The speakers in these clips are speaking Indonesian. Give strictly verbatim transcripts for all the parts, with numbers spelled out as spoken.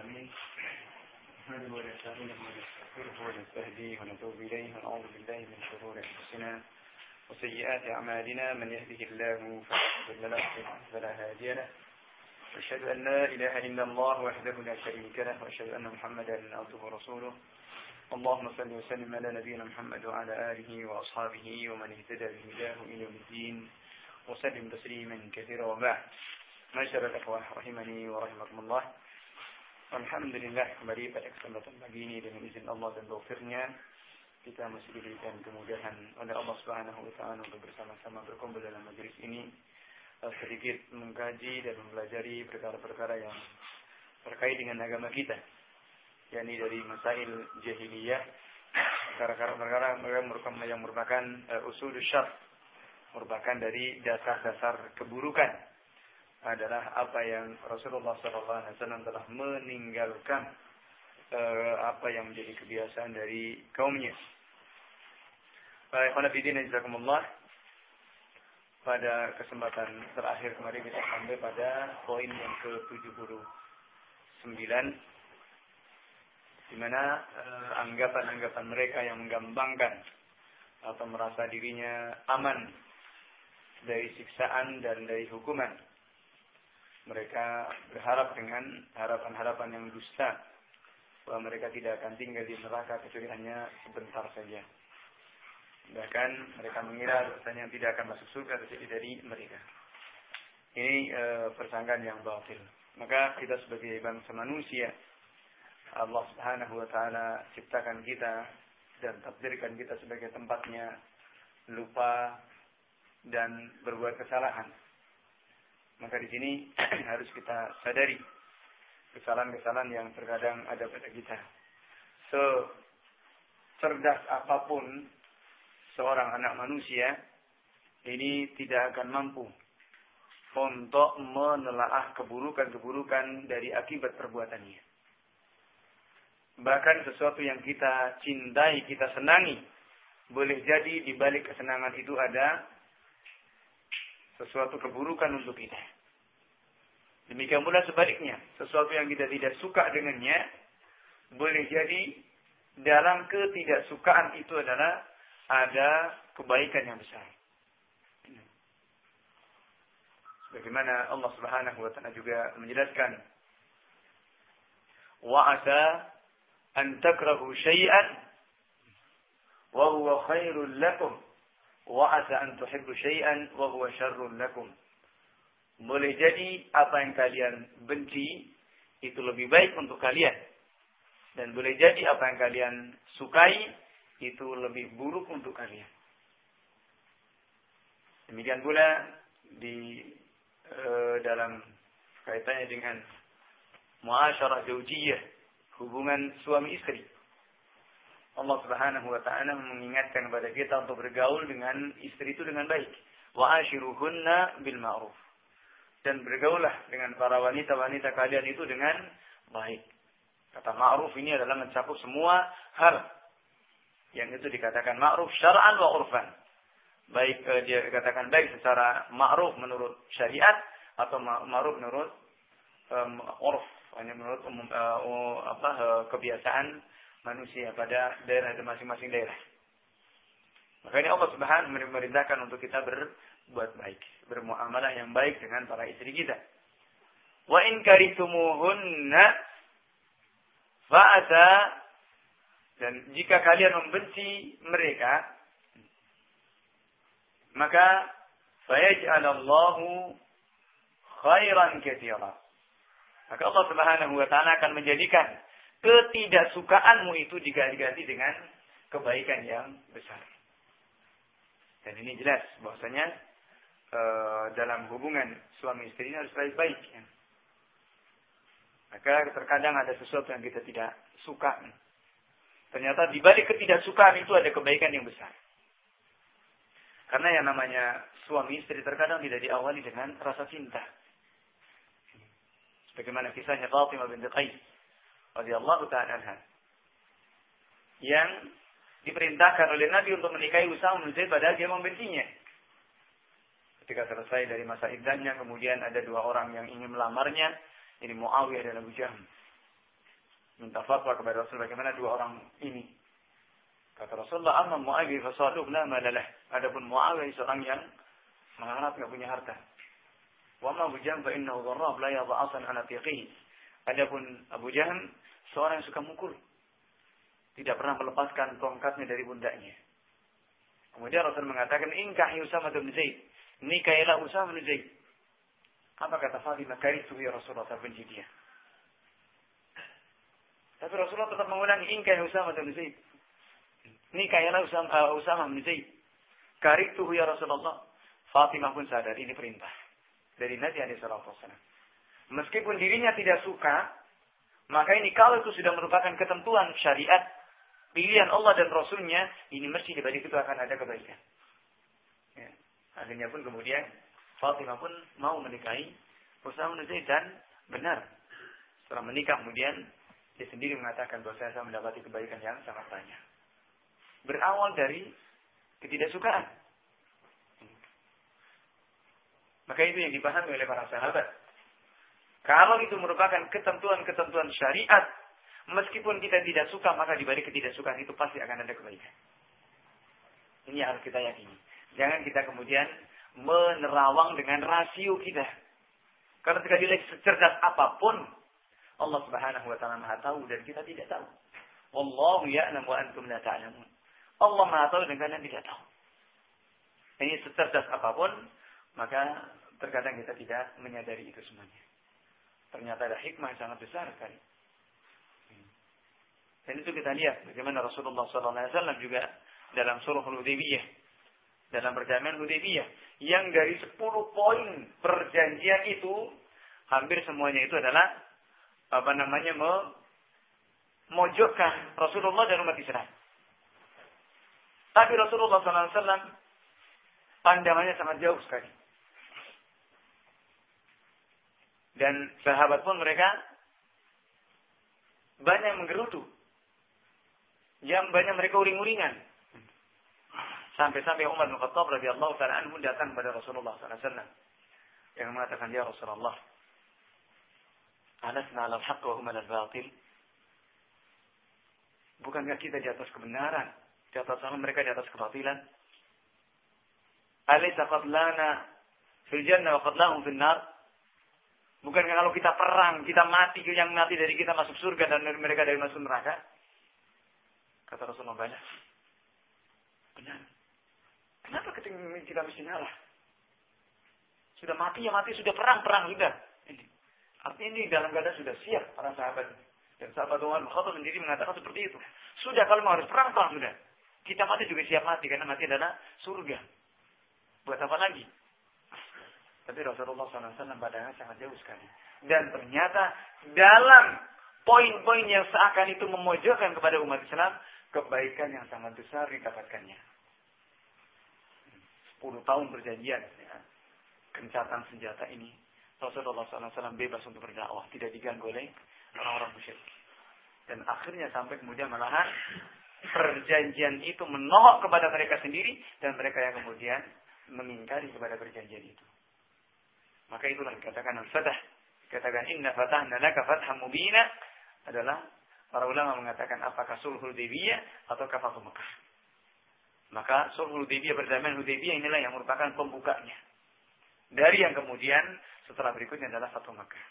العالمين نحمده ونستعينه ونستغفره ونستهديه ونتوب إليه ونعوذ بالله من شرور أنفسنا وسيئات أعمالنا من يهده الله فلا مضل له فلا هادي له وأشهد أن لا إله إلا الله وحده لا شريك له وأشهد أن محمدا عبده ورسوله اللهم صل وسلم على نبينا محمد وعلى آله وأصحابه ومن اهتدى بهداه إلى يوم الدين وسلم تسليما كثيرا وبعد. Masyarakat ikhwah rahimani wa rahimakumullah. Alhamdulillah, kembali pada kesempatan pagi ini dengan izin Allah dan taufirnya kita masih diberikan kemudahan oleh Allah Subhanahu wa taala untuk bersama-sama berkumpul dalam majelis ini, sedikit mengkaji dan mempelajari perkara-perkara yang terkait dengan agama kita, yakni dari masail jahiliyah, perkara-perkara yang merupakan yang merupakan uh, usul syarr, merupakan dari dasar-dasar keburukan, adalah apa yang Rasulullah shallallahu alaihi wasallam telah meninggalkan, uh, apa yang menjadi kebiasaan dari kaumnya. Baik, pada kesempatan terakhir kemarin kita sampai pada poin yang ke tujuh puluh sembilan, di mana uh, anggapan-anggapan mereka yang menggampangkan atau merasa dirinya aman dari siksaan dan dari hukuman. Mereka berharap dengan harapan-harapan yang dusta bahwa mereka tidak akan tinggal di neraka kecuali hanya sebentar saja. Bahkan mereka mengira bahwasanya tidak akan masuk surga kecuali dari mereka. Ini e, persangkaan yang batil. Maka kita sebagai bangsa manusia, Allah Subhanahu wa taala ciptakan kita dan takdirkan kita sebagai tempatnya lupa dan berbuat kesalahan. Maka di sini harus kita sadari kesalahan-kesalahan yang terkadang ada pada kita. Secerdas apapun seorang anak manusia, ini tidak akan mampu untuk menelaah keburukan-keburukan dari akibat perbuatannya. Bahkan sesuatu yang kita cintai, kita senangi, boleh jadi di balik kesenangan itu ada sesuatu keburukan untuk kita. Demikian pula sebaliknya, sesuatu yang kita tidak suka dengannya, boleh jadi dalam ketidaksukaan itu adalah ada kebaikan yang besar. Bagaimana Allah Subhanahu wa taala juga menjelaskan, wa asa an takrahu syai'an wa huwa khairul lakum wa asa an tuhibbu syai'an wa huwa syarrul lakum. Boleh jadi apa yang kalian benci itu lebih baik untuk kalian, dan boleh jadi apa yang kalian sukai itu lebih buruk untuk kalian. Demikian pula di e, dalam kaitannya dengan muasyarah zaujiyah, hubungan suami istri. Allah Subhanahu wa taala mengingatkan kepada kita untuk bergaul dengan istri itu dengan baik. Wa ashiruhunna bil ma'ruf. Dan bergaulah dengan para wanita-wanita kalian itu dengan baik. Kata ma'ruf ini adalah mencakup semua hal. Yang itu dikatakan ma'ruf syar'an wa urfan. Baik eh, dia dikatakan baik secara ma'ruf menurut syariat atau ma'ruf menurut um, urf, hanya menurut umum, uh, apa uh, kebiasaan manusia pada daerah masing-masing daerah. Makanya Allah Subhanahu memerintahkan untuk kita berbuat baik, bermuamalah yang baik dengan para istri kita. Wa in karihtumuhunna fa'asa, dan jika kalian membenci mereka, maka fayaj'alallahu khairan katsira. Maka Allah Subhanahu wa taala akan menjadikan ketidaksukaanmu itu diganti dengan kebaikan yang besar. Dan ini jelas bahwasanya e, dalam hubungan suami istri ini harus baik-baik. Ya. Maka terkadang ada sesuatu yang kita tidak suka. Ternyata di balik ketidaksukaan itu ada kebaikan yang besar. Karena yang namanya suami istri terkadang tidak diawali dengan rasa cinta. Sebagaimana kisahnya Fatimah binti Qais radhiyallahu ta'ala anha, yang diperintahkan oleh Nabi untuk menikahi Usama bin Zaid padahal dia membencinya. Ketika selesai dari masa iddahnya, kemudian ada dua orang yang ingin melamarnya, ini Muawiyah dan Abu Jahm. minta fatwa kepada Rasul bagaimana dua orang ini. Kata Rasulullah, amma Muawiyah fasaduq la malalah. Adapun Muawiyah seorang yang melarat, enggak punya harta. Wa ma Abu Jahm fa innahu dharrab la yadha'asan ala tiqihi. Adapun Abu Jahm seorang yang suka mukul. Tidak pernah melepaskan tongkatnya dari pundaknya. Kemudian Rasul mengatakan, "Inkah Usama bin Zaid." Nikailah Usama bin Zaid. Apa kata Fatimah? Karitu ya Rasulullah, saya benci dia. Tapi Rasulullah tetap mengulangi, "Inkah Usama bin Zaid." Nikailah Usama, uh, Usama bin Zaid. Karitu ya Rasulullah. Fatimah pun sadar ini perintah dari Nabi alaihi salatu wasallam. Meskipun dirinya tidak suka, maka ini kalau itu sudah merupakan ketentuan syariat, pilihan Allah dan Rasulnya, ini mesti dibalik itu akan ada kebaikan. Ya. Akhirnya pun kemudian Fatimah pun mau menikahi Usama bin Zaid dan benar. Setelah menikah kemudian dia sendiri mengatakan bahwa saya mendapati kebaikan yang sangat banyak. Berawal dari ketidaksukaan. Maka itu yang dipahami oleh para sahabat. Kalau itu merupakan ketentuan-ketentuan syariat, meskipun kita tidak suka, maka di balik ketidaksukaan itu pasti akan ada kebaikan. Ini yang harus kita yakini. Jangan kita kemudian menerawang dengan rasio kita. Karena sekali lagi secerdas apapun, Allah Subhanahu wa taala Maha tahu dan kita tidak tahu. Wallahu ya'lamu wa antum la ta'lamun. Allah Maha tahu dan kalian tidak tahu. Ini secerdas apapun, maka terkadang kita tidak menyadari itu semuanya. Ternyata ada hikmah yang sangat besar sekali. Dan itu kita lihat bagaimana Rasulullah shallallahu alaihi wasallam juga dalam surah Hudaybiyah, dalam perjanjian Hudaybiyah, yang dari sepuluh poin perjanjian itu, hampir semuanya itu adalah apa namanya memojokkan Rasulullah dan umat Islam. Tapi Rasulullah shallallahu alaihi wasallam pandangannya sangat jauh sekali. Dan sahabat pun mereka banyak menggerutu. Yang banyak mereka uring-uringan. Sampai-sampai Umar bin Khattab radhiyallahu ta'ala anhu datang kepada Rasulullah sallallahu alaihi wasallam. Yang mengatakan, "Ya Rasulullah, alasna alal haqq wa hum alal batil?" Bukankah kita di atas kebenaran? Di atas sana mereka di atas kebatilan? Alaysa qatlana fil jannah wa qatlahum fil nar? Bukankah kalau kita perang, kita mati, yang mati dari kita masuk surga dan mereka dari masuk neraka? Kata Rasulullah, banyak. Benar. Kenapa kita mesti ngalah? Sudah mati ya mati, sudah perang, perang sudah. Ini. Artinya ini dalam keadaan sudah siap para sahabat. Dan sahabat Umar bin Khattab sendiri mengatakan seperti itu. Sudah kalau mau harus perang, perang sudah. Kita mati juga siap mati, karena mati adalah surga. Buat apa lagi? Tapi Rasulullah shallallahu alaihi wasallam padanya sangat jauh sekali. Dan ternyata dalam poin-poin yang seakan itu memojokkan kepada umat Islam, kebaikan yang sangat besar didapatkannya. Sepuluh tahun perjanjian. Ya. Gencatan senjata ini. Rasulullah shallallahu alaihi wasallam bebas untuk berdakwah. Tidak diganggu oleh orang-orang musyrik. Dan akhirnya sampai kemudian malahan perjanjian itu menolak kepada mereka sendiri. Dan mereka yang kemudian mengingkari kepada perjanjian itu. Maka itulah dikatakan al-fatah. Dikatakan inna fatahna laka fatham mubina adalah para ulama mengatakan apakah sulhul Hudaybiyah atau Fathu Makkah. Maka sulhul Hudaybiyah, perdamaian Hudaybiyah inilah yang merupakan pembukanya. Dari yang kemudian setelah berikutnya adalah Fathu Makkah.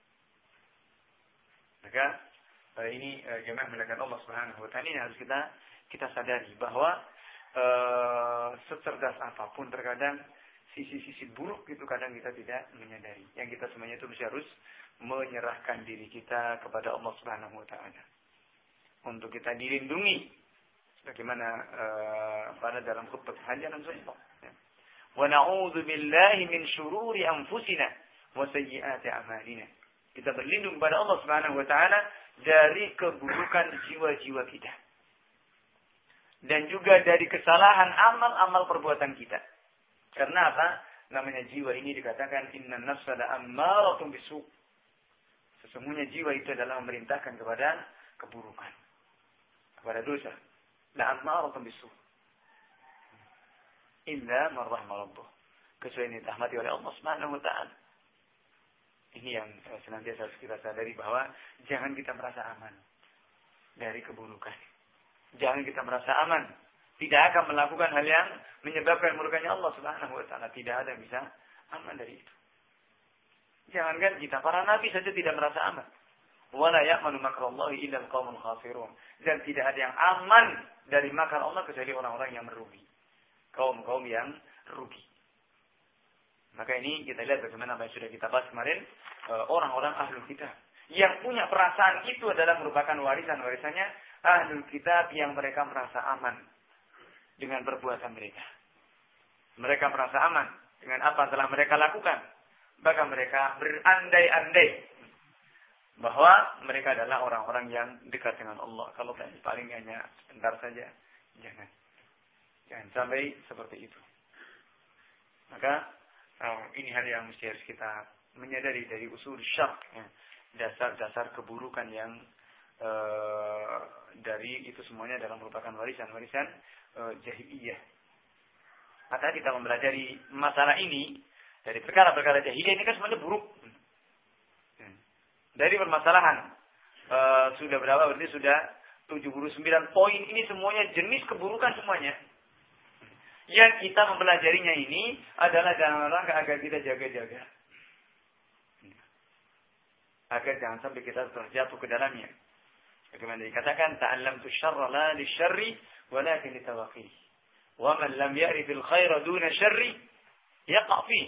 Maka ini jemaah melakukan Allah Subhanahu wa taala, ini harus kita kita sadari bahwa uh, secerdas apapun terkadang sisi-sisi buruk itu kadang kita tidak menyadari. Yang kita semuanya itu harus menyerahkan diri kita kepada Allah Subhanahu wa taala. Untuk kita dilindungi sebagaimana uh, pada dalam khutbah haji dan sunnah. Wa na'udzu billahi min syururi anfusina wa sayyiati a'malina. Kita berlindung kepada Allah Subhanahu wa taala dari keburukan jiwa-jiwa kita. Dan juga dari kesalahan amal-amal perbuatan kita. Karena apa? Namanya jiwa ini dikatakan innan nafsa la'ammaratun bisu'. Sesungguhnya jiwa itu adalah memerintahkan kepada keburukan, kepada dosa. La'ammaratun bisu'. Illa man rahima rabbuh. Kecuali dirahmati oleh Allah Subhanahu wa taala. Ini yang senantiasa harus kita sadari bahwa jangan kita merasa aman. dari keburukan. Jangan kita merasa aman. Tidak akan melakukan hal yang menyebabkan murkanya Allah Subhanahu wa taala. Tidak ada yang bisa aman dari itu. Jangankan kita, para nabi saja tidak merasa aman. Wala ya'manu makrallahi illa al-qaumul khasirun. Dan tidak ada yang aman dari makar Allah kecuali orang-orang yang merugi. Kaum-kaum yang rugi. Maka ini kita lihat bagaimana apa yang sudah kita bahas kemarin, orang-orang ahlul kitab yang punya perasaan itu adalah merupakan warisan-warisannya ahlul kitab yang mereka merasa aman dengan perbuatan mereka. Mereka merasa aman dengan apa yang telah mereka lakukan. Bahkan mereka berandai-andai bahwa mereka adalah orang-orang yang dekat dengan Allah. Kalau paling hanya sebentar saja, jangan. Jangan sampai seperti itu. Maka oh, ini hal yang mesti harus kita menyadari dari usul syarq, ya. Dasar-dasar keburukan yang uh, dari itu semuanya adalah merupakan warisan-warisan uh, jahiliyah. Maka kita mempelajari masalah ini dari perkara-perkara jahiliyah ini kan semuanya buruk. Dari permasalahan uh, sudah berapa? Berarti sudah tujuh puluh sembilan poin ini semuanya jenis keburukan semuanya. Yang kita mempelajarinya ini adalah dalam rangka agar kita jaga-jaga. Agar jangan sampai kita terjatuh ke dalamnya. Bagaimana dikatakan, ta'allamtu syarra la lisyarri walakin litawaqih. Wa man lam ya'rifil khaira duna syarri yaqa' fi.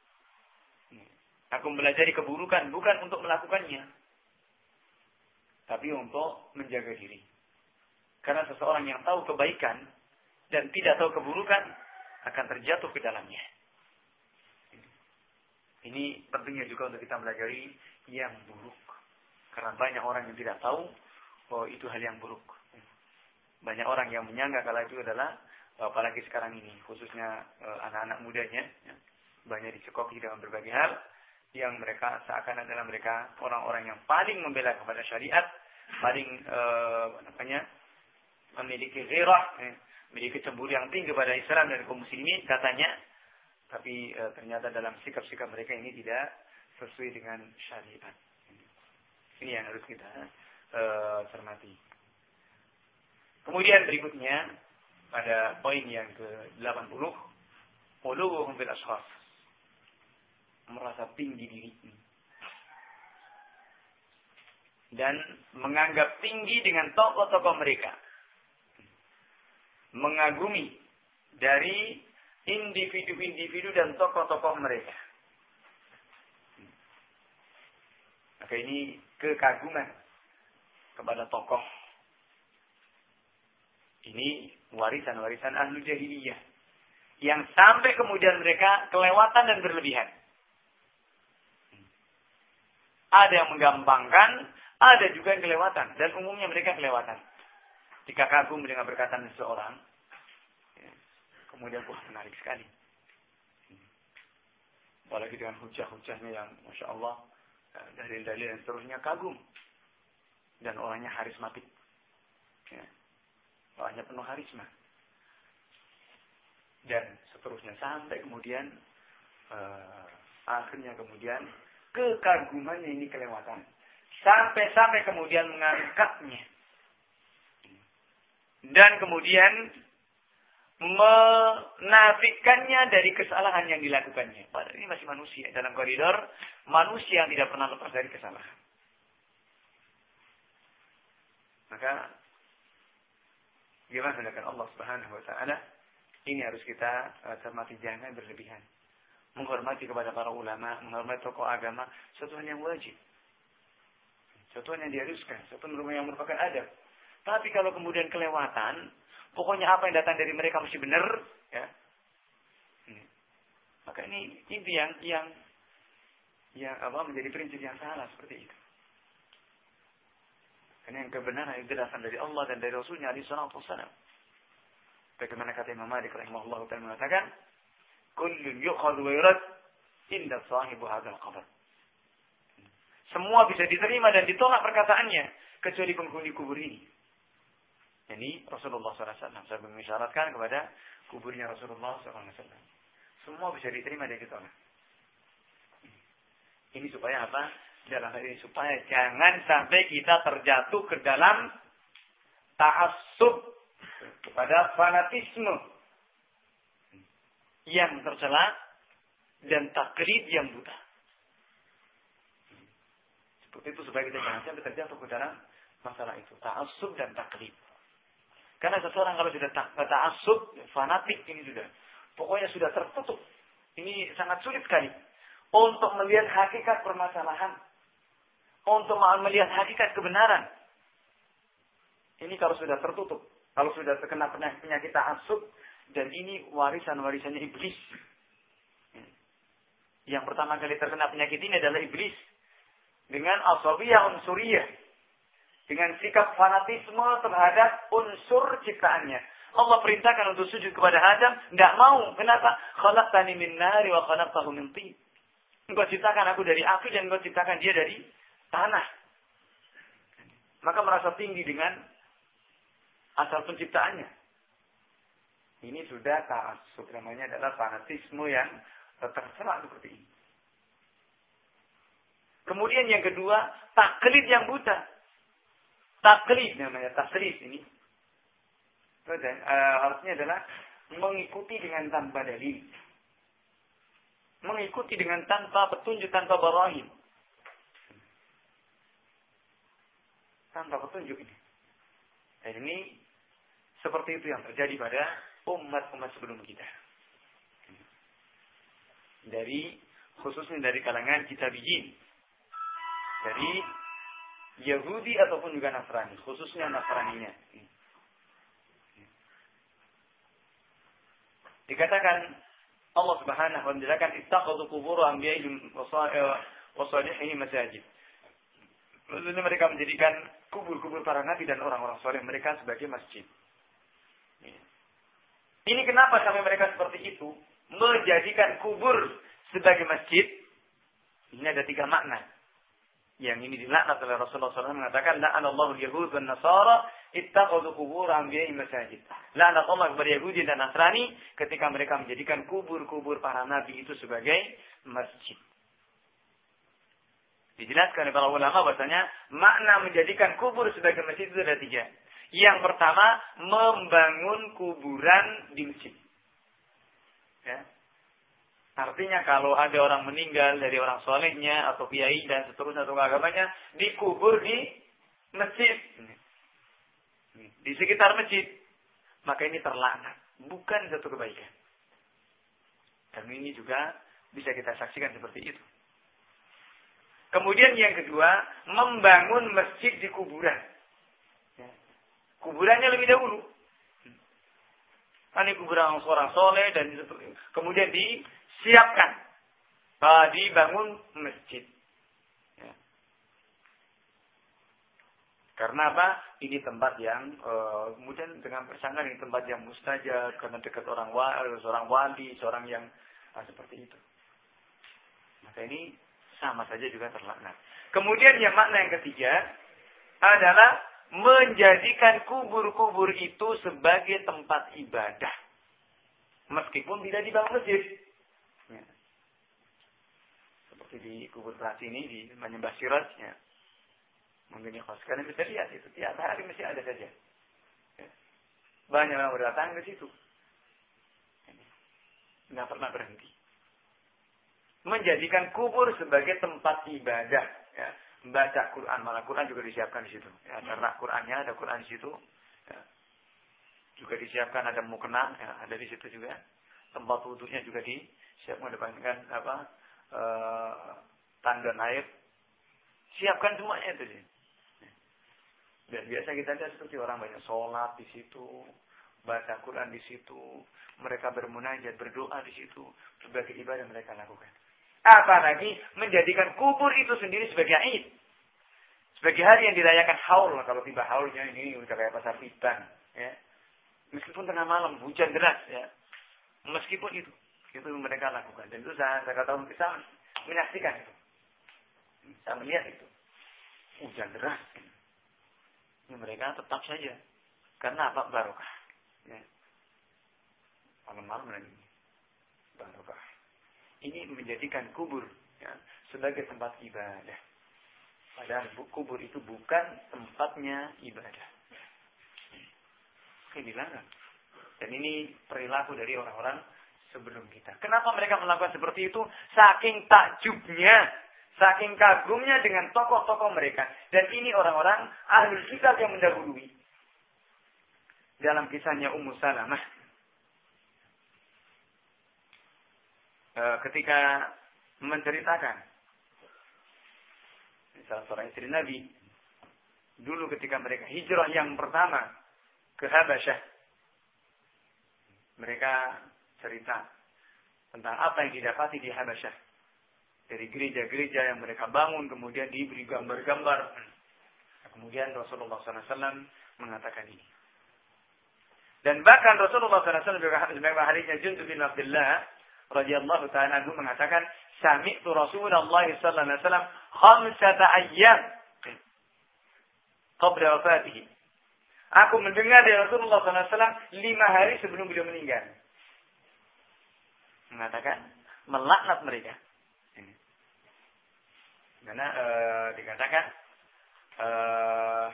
Aku mempelajari keburukan bukan untuk melakukannya, tapi untuk menjaga diri. Karena seseorang yang tahu kebaikan dan tidak tahu keburukan akan terjatuh ke dalamnya. Ini pentingnya juga untuk kita pelajari yang buruk. Karena banyak orang yang tidak tahu bahwa itu hal yang buruk. Banyak orang yang menyangka kalau itu adalah, apalagi sekarang ini, khususnya anak-anak mudanya, banyak dicekoki dalam berbagai hal, yang mereka seakan adalah mereka orang-orang yang paling membela kepada syariat, paling eh, apa namanya, memiliki ghirah, eh, memiliki cemburu yang tinggi kepada Islam dan kaum muslimin katanya, tapi e, ternyata dalam sikap-sikap mereka ini tidak sesuai dengan syariat. Ini yang harus kita e, cermati. Kemudian berikutnya pada poin yang ke delapan puluh, uluhum fil ashkhas, merasa tinggi diri dan menganggap tinggi dengan tokoh-tokoh mereka, mengagumi dari individu-individu dan tokoh-tokoh mereka. Maka ini kekaguman kepada tokoh. Ini warisan-warisan ahlu jahiliyah yang sampai kemudian mereka kelewatan dan berlebihan. Ada yang menggampangkan, ada juga yang kelewatan, dan umumnya mereka kelewatan. Jika kagum dengan perkataan seseorang, kemudian, wah menarik sekali. Apalagi dengan hujah-hujahnya yang Masya Allah, dalil-dalil dan seterusnya kagum. Dan orangnya harismatik. Ya. Orangnya penuh harisma. Dan seterusnya. Sampai kemudian, uh, akhirnya kemudian, kekagumannya ini kelewatan. Sampai-sampai kemudian mengangkatnya. Dan kemudian, menafikannya dari kesalahan yang dilakukannya. Padahal ini masih manusia. Dalam koridor, manusia yang tidak pernah lepas dari kesalahan. Maka, gimana tindakan Allah Subhanahu wa taala? Ini harus kita cermati, jangan berlebihan. Menghormati kepada para ulama, menghormati tokoh agama, suatu hal yang wajib. Suatu hal yang diharuskan, suatu hal yang merupakan adab. Tapi kalau kemudian kelewatan, pokoknya apa yang datang dari mereka mesti benar, ya. Hmm. Maka ini itu yang yang yang apa menjadi prinsip yang salah seperti itu. Karena yang kebenaran itu datang dari Allah dan dari Rasulnya alaihi salatu wassalam. Bagaimana kata Imam Malik rahimahullah ta'ala mengatakan, kullun yu'khadhu wa yurad inda sahibu hadzal qabr. Semua bisa diterima dan ditolak perkataannya kecuali penghuni kubur ini. Ini Rasulullah shallallahu alaihi wasallam. Saya mengisyaratkan kepada kuburnya Rasulullah shallallahu alaihi wasallam. Semua bisa diterima dan ditolak. Ini supaya apa? Dalam hal ini supaya jangan sampai kita terjatuh ke dalam ta'assub, kepada fanatisme yang tercela dan taklid yang buta. Seperti itu supaya kita jangan sampai terjatuh ke dalam masalah itu, ta'assub dan taklid. Karena seseorang kalau sudah ta'assub, fanatik ini sudah, pokoknya sudah tertutup. Ini sangat sulit sekali untuk melihat hakikat permasalahan, untuk melihat hakikat kebenaran. Ini kalau sudah tertutup, kalau sudah terkena penyakit ta'assub, dan ini warisan-warisannya iblis. Yang pertama kali terkena penyakit ini adalah iblis. Dengan asabiyah unsuriyah. Dengan sikap fanatisme terhadap unsur ciptaannya. Allah perintahkan untuk sujud kepada Adam. Tidak mau. Kenapa? Khalaqtani min nari wa khalaqtahu min tin. Engkau ciptakan aku dari api dan engkau ciptakan dia dari tanah. Maka merasa tinggi dengan asal penciptaannya. Ini sudah ta'assub, namanya adalah fanatisme yang tercela seperti ini. Kemudian yang kedua, taklid yang buta. Taklid namanya, taklid ini. Dan, uh, artinya adalah mengikuti dengan tanpa dalil. Mengikuti dengan tanpa petunjuk, tanpa barahin. Tanpa petunjuk ini. Dan ini seperti itu yang terjadi pada umat-umat sebelum kita. Dari, khususnya dari kalangan kitabiyin. Dari Yahudi ataupun juga Nasrani. Khususnya Nasraninya. Dikatakan Allah Subhanahu wa ta'ala kan ittaqadu qubur anbiya'ihim wa salihihim masajid. Maksudnya mereka menjadikan kubur-kubur para nabi dan orang-orang saleh mereka sebagai masjid. Ini kenapa sampai mereka seperti itu? Menjadikan kubur sebagai masjid. Ini ada tiga makna. Yang ini dilaknat oleh Rasulullah shallallahu alaihi wasallam mengatakan, la'anallahu al-yahud dan nasara ittakhadhu qubur anbiya'ihim masajid. Laknat Allah kepada Yahudi dan Nasrani ketika mereka menjadikan kubur-kubur para nabi itu sebagai masjid. Dijelaskan oleh para ulama bahasanya makna menjadikan kubur sebagai masjid itu ada tiga. Yang pertama, membangun kuburan di masjid. Ya. Artinya kalau ada orang meninggal dari orang solehnya atau kiai dan seterusnya atau agamanya dikubur di masjid, di sekitar masjid, maka ini terlaknat, bukan satu kebaikan. Dan ini juga bisa kita saksikan seperti itu. Kemudian yang kedua, membangun masjid di kuburan. Kuburannya lebih dahulu. Ini kuburan seorang soleh dan kemudian disiapkan, uh, dibangun masjid. Ya. Karena apa? Ini tempat yang uh, kemudian dengan persangkaan ini tempat yang mustajab karena dekat orang wali, seorang wali, seorang yang uh, seperti itu. Maka ini sama saja juga terlaknat. Kemudian yang makna yang ketiga adalah menjadikan kubur-kubur itu sebagai tempat ibadah. Meskipun tidak dibangun masjid. Ya. Seperti di kubur Prati ini, di menyembah Siraj. Ya. Mungkin yang kalian bisa lihat itu. Tiap hari masih ada saja. Ya. Banyak orang berdatang ke situ. Tidak pernah berhenti. Menjadikan kubur sebagai tempat ibadah. Ya. Membaca Quran, malah Quran juga disiapkan di situ. Ya, ada rak Qurannya, ada Quran di situ. Ya. Juga disiapkan ada mukena, ya, ada di situ juga. Tempat wudhunya juga disiapkan dengan apa? E, tanda air. Siapkan semuanya itu. Ya. Dan biasa kita lihat seperti orang banyak sholat di situ, baca Quran di situ, mereka bermunajat, berdoa di situ, berbagai ibadah mereka lakukan. Apalagi menjadikan kubur itu sendiri sebagai Id. Sebagai hari yang dirayakan haul. Kalau tiba haulnya ini udah kayak pasar tiban. Ya. Meskipun tengah malam hujan deras. Ya. Meskipun itu. Itu mereka lakukan. Dan itu saya, saya katakan bisa menyaksikan itu. Saya melihat itu. Hujan deras. Ini mereka tetap saja. Karena apa? Barokah. Ya. Malam-malam lagi. Barokah. Ini menjadikan kubur ya, sebagai tempat ibadah. Padahal kubur itu bukan tempatnya ibadah. Ini dilarang. Dan ini perilaku dari orang-orang sebelum kita. Kenapa mereka melakukan seperti itu? Saking takjubnya, saking kagumnya dengan tokoh-tokoh mereka. Dan ini orang-orang ahlul kitab yang mendahului. Dalam kisahnya Ummu Salamah, ketika menceritakan salah seorang istri Nabi, dulu ketika mereka hijrah yang pertama ke Habasyah, mereka cerita tentang apa yang didapati di Habasyah. Dari gereja-gereja yang mereka bangun, kemudian diberi gambar-gambar. Kemudian Rasulullah shallallahu alaihi wasallam mengatakan ini. Dan bahkan Rasulullah shallallahu alaihi wasallam sebagai hadisnya Jundub bin Abdullah radhiyallahu ta'ala anhu mengatakan, sami'tu Rasulullah sallallahu alaihi wasallam khamsata ayyam qabla wafatihi. Aku mendengar dari Rasulullah sallallahu alaihi wasallam lima hari sebelum beliau meninggal. Mengatakan melaknat mereka. Ini. Karena uh, dikatakan uh,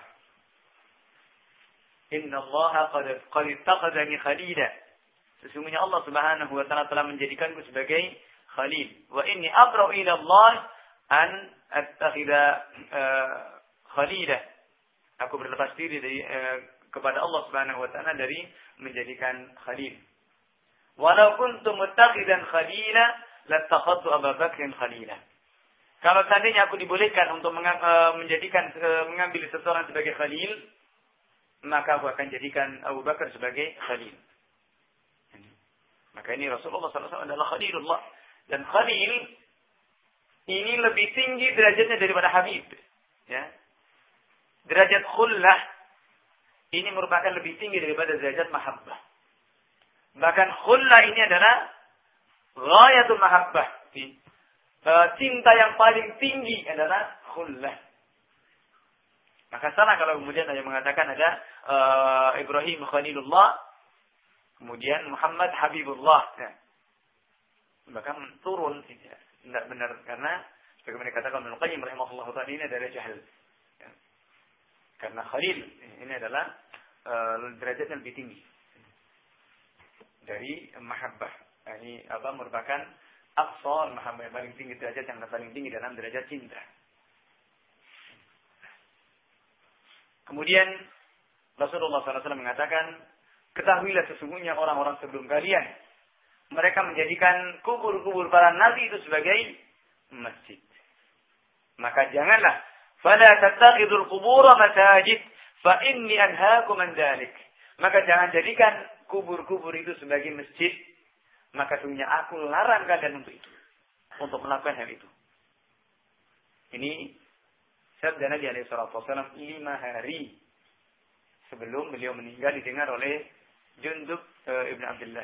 Inna Allah qad ittaqadani khalila. Sesungguhnya Allah Subhanahu wa taala telah menjadikanku sebagai khalil. Wa inni aqra'u ila Allah an attakhidha uh, khalila. Aku berlepas diri dari uh, kepada Allah Subhanahu wa taala dari menjadikan khalil. Walau kuntu muttakhidan khalila lattakhadtu Abu Bakrin khalila. Kalau seandainya aku dibolehkan untuk mengam, uh, menjadikan uh, mengambil seseorang sebagai khalil, maka aku akan jadikan Abu Bakar sebagai khalil. Maka ini Rasulullah sallallahu alaihi wasallam adalah Khalilullah. Dan Khalil ini lebih tinggi derajatnya daripada Habib. Ya. Derajat khullah ini merupakan lebih tinggi daripada derajat mahabbah. Bahkan khullah ini adalah ghayatul mahabbah. Cinta yang paling tinggi adalah khullah. Maka salah kalau kemudian ada yang mengatakan ada uh, Ibrahim Khalilullah, kemudian Muhammad Habibullah. Ya. Bahkan turun. Ya. Tidak benar. Karena sebagaimana dikatakan Ibnu Qayyim rahimahullah ta'ala, ini adalah jahil. Ya. Karena Khalil ini adalah uh, derajat yang lebih tinggi dari mahabbah. Ini apa merupakan aqsa mahabbah, yang paling tinggi, derajat yang paling tinggi dalam derajat cinta. Kemudian Rasulullah sallallahu alaihi wasallam mengatakan, ketahuilah sesungguhnya orang-orang sebelum kalian, mereka menjadikan kubur-kubur para nabi itu sebagai masjid. Maka janganlah, fala tattakhidul qubura masajid, fa inni anhaakum an dzalik. Maka jangan jadikan kubur-kubur itu sebagai masjid, maka sesungguhnya aku larang kalian untuk itu, untuk melakukan hal itu. Ini sabda Nabi alaihi salatu wasallam lima hari sebelum beliau meninggal, didengar oleh Jundub e, Ibn Abdullah.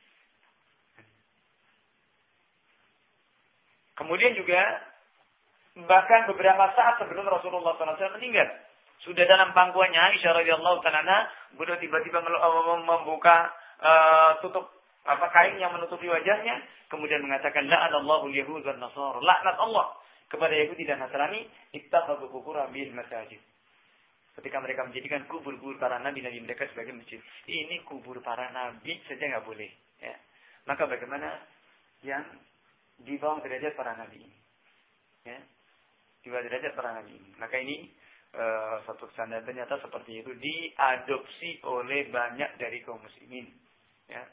Kemudian juga bahkan beberapa saat sebelum Rasulullah sallallahu alaihi wasallam meninggal, sudah dalam pangkuannya Aisyah radhiyallahu ta'ala, beliau tiba-tiba membuka uh, tutup apa kain yang menutupi wajahnya, kemudian mengatakan la'anallahu al-yahud wan nasara, laknat Allah kepada Yahudi dan Nasrani, ittakhadhu qubur bil masajid. Ketika mereka menjadikan kubur-kubur para nabi-nabi mereka sebagai masjid. Ini kubur para nabi saja nggak boleh. Ya. Maka bagaimana yang di bawah derajat para nabi ini? Ya. Di bawah derajat para nabi ini. Maka ini uh, satu standar ternyata seperti itu diadopsi oleh banyak dari kaum muslimin. Ya.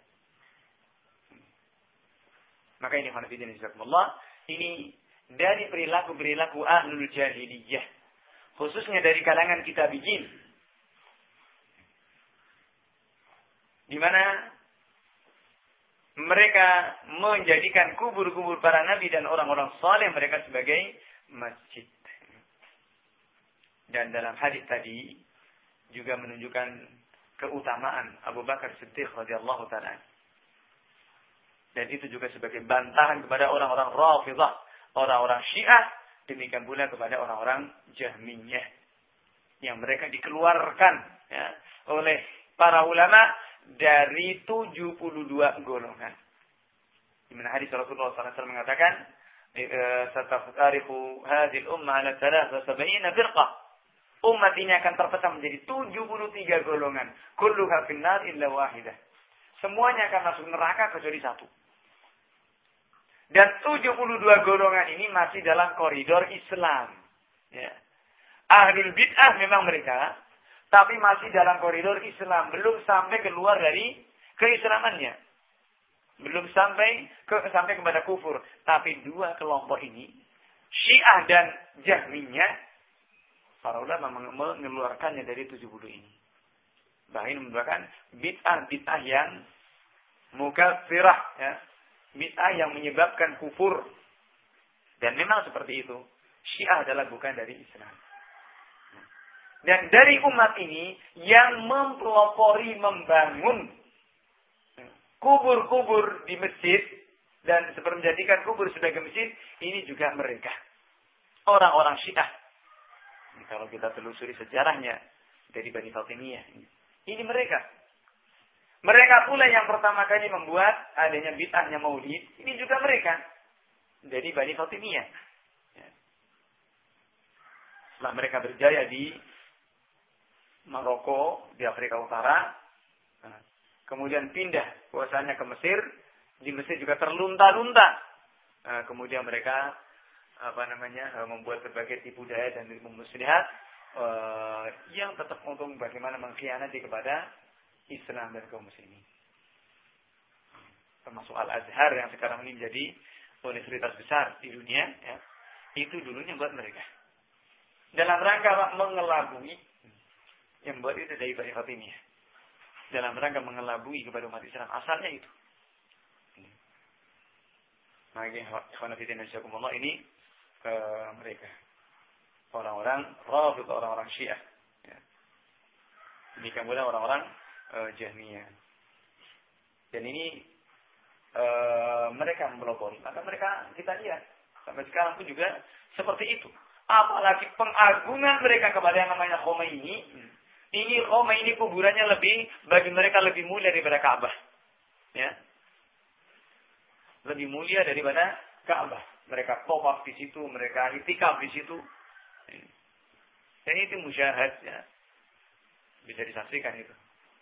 Maka ini khonafidin jazakumullah. Ini dari perilaku-perilaku ahlul jahiliyah, khususnya dari kalangan kitabiyin, di mana mereka menjadikan kubur-kubur para nabi dan orang-orang saleh mereka sebagai masjid. Dan dalam hadis tadi juga menunjukkan keutamaan Abu Bakar Siddiq radhiyallahu ta'ala. Dan itu juga sebagai bantahan kepada orang-orang Rafidhah, orang-orang Syiah, demikian pula kepada orang-orang Jahmiyah yang mereka dikeluarkan ya, oleh para ulama dari tujuh puluh dua golongan. Di mana hadis Rasulullah sallallahu alaihi wasallam mengatakan, "Satafariqu hadhihi al-ummah ala thalath wa sab'ina firqah." Umat ini akan terpecah menjadi tujuh puluh tiga golongan. Kulluha finnar illa wahidah. Semuanya akan masuk neraka kecuali satu. Dan tujuh puluh dua golongan ini masih dalam koridor Islam. Ya. Ahlul bid'ah memang mereka, tapi masih dalam koridor Islam. Belum sampai keluar dari keislamannya. Belum sampai ke, sampai kepada kufur. Tapi dua kelompok ini, Syiah dan Jahmiyah, para ulama mengeluarkannya dari tujuh puluh ini. Bahkan merupakan bid'ah-bid'ah yang mukaffirah. Ya. Bid'ah yang menyebabkan kufur. Dan memang seperti itu. Syiah adalah bukan dari Islam. Dan dari umat ini yang mempelopori membangun kubur-kubur di masjid dan seperti menjadikan kubur sebagai masjid, ini juga mereka. Orang-orang Syiah. Ini kalau kita telusuri sejarahnya dari Bani Fatimiyah. Ini mereka. Mereka pula yang pertama kali membuat adanya bid'ahnya maulid. Ini juga mereka. Dari Bani Fatimiyah. Setelah mereka berjaya di Maroko, di Afrika Utara. Kemudian pindah kuasanya ke Mesir. Di Mesir juga terlunta-lunta. Kemudian mereka apa namanya membuat berbagai tipu daya dan tipu muslihat. Yang tetap untuk bagaimana mengkhianati kepada Islam dan kaum muslimin. Termasuk Al-Azhar yang sekarang ini menjadi universitas besar di dunia, ya, itu dulunya buat mereka. Dalam rangka mengelabui, yang buat itu dari Bani Fatimiyah. Dalam rangka mengelabui kepada umat Islam, asalnya itu. Maka ikhwanafidin nasyakumullah ini ke mereka. Orang-orang Rafid, orang-orang Syiah. Ya. Demikian pula orang-orang Uh, Jahmiyah. Dan ini uh, mereka melopori. Maka mereka kita lihat sampai sekarang pun juga seperti itu. Apalagi pengagungan mereka kepada yang namanya Khomeini. Ini Khomeini kuburannya lebih bagi mereka lebih mulia daripada Ka'bah. Ya. Lebih mulia daripada Ka'bah. Mereka tawaf di situ, mereka itikaf di situ. Dan itu musyahad, ya. Bisa disaksikan itu.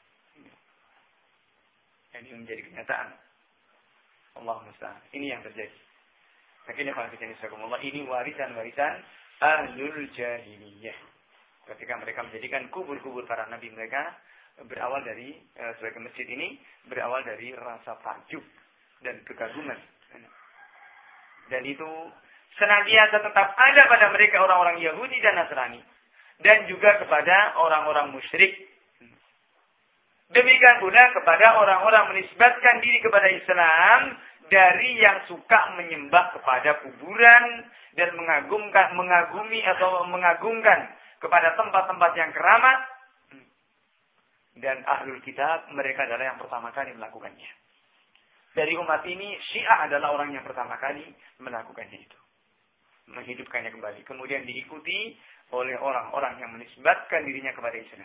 Ini menjadi kenyataan. Allahumma musta'an. Ini yang terjadi. Akhirnya kalau kita nisbahkan ini warisan-warisan ahlul jahiliyah. Ketika mereka menjadikan kubur-kubur para nabi mereka berawal dari e, sebagai masjid ini berawal dari rasa takjub dan kekaguman. Dan itu senantiasa tetap ada pada mereka orang-orang Yahudi dan Nasrani dan juga kepada orang-orang musyrik. Demikian pula kepada orang-orang menisbatkan diri kepada Islam dari yang suka menyembah kepada kuburan dan mengagumkan, mengagumi atau mengagungkan kepada tempat-tempat yang keramat. Dan ahlul kitab mereka adalah yang pertama kali melakukannya. Dari umat ini Syiah adalah orang yang pertama kali melakukannya itu. Menghidupkannya kembali. Kemudian diikuti oleh orang-orang yang menisbatkan dirinya kepada Islam.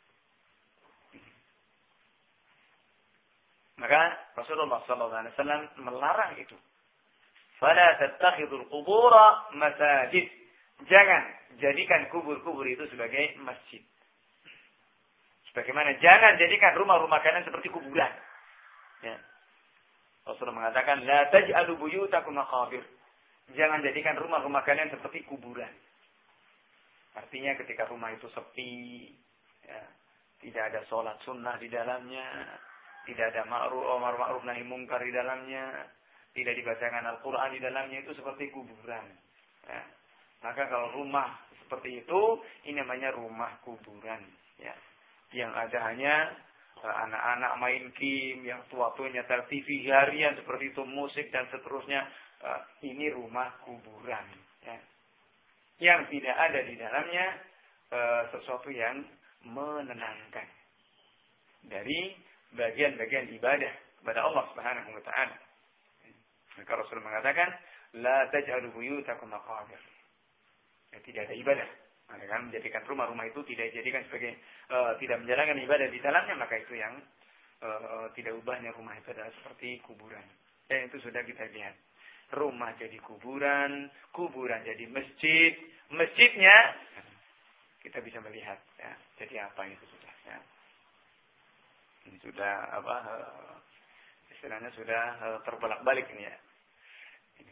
Maka Rasulullah sallallahu alaihi wasallam melarang itu. Fala tattakhidul qubura masajid. Jangan jadikan kubur-kubur itu sebagai masjid. Sebagaimana jangan jadikan rumah-rumah kalian seperti kuburan. Ya. Rasulullah mengatakan la taj'alu buyutakum maqabir. Jangan jadikan rumah-rumah kalian seperti kuburan. Artinya ketika rumah itu sepi, ya, tidak ada sholat sunnah di dalamnya. Tidak ada ma'ruf ma'ruf nahi mungkar di dalamnya, tidak dibacakan Al-Qur'an di dalamnya, itu seperti kuburan. Ya. Maka kalau rumah seperti itu, ini namanya rumah kuburan. Ya. Yang ada hanya anak-anak main game, yang tua-tuanya tel T V harian seperti itu, musik dan seterusnya. Ini rumah kuburan. Ya. Yang tidak ada di dalamnya sesuatu yang menenangkan dari bagian-bagian ibadah kepada Allah Subhanahu wa taala. Maka Rasul mengatakan, la taj'alu buyutakum maqabir. Ya, tidak ada ibadah. Maka kan menjadikan rumah-rumah itu tidak dijadikan sebagai uh, tidak menjalankan ibadah di dalamnya, maka itu yang uh, tidak ubahnya rumah itu adalah seperti kuburan. Dan itu sudah kita lihat. Rumah jadi kuburan, kuburan jadi masjid, masjidnya kita bisa melihat ya. Jadi apa itu sudah ya. Ini sudah apa uh, istilahnya sudah uh, terbolak-balik ini ya. Ini.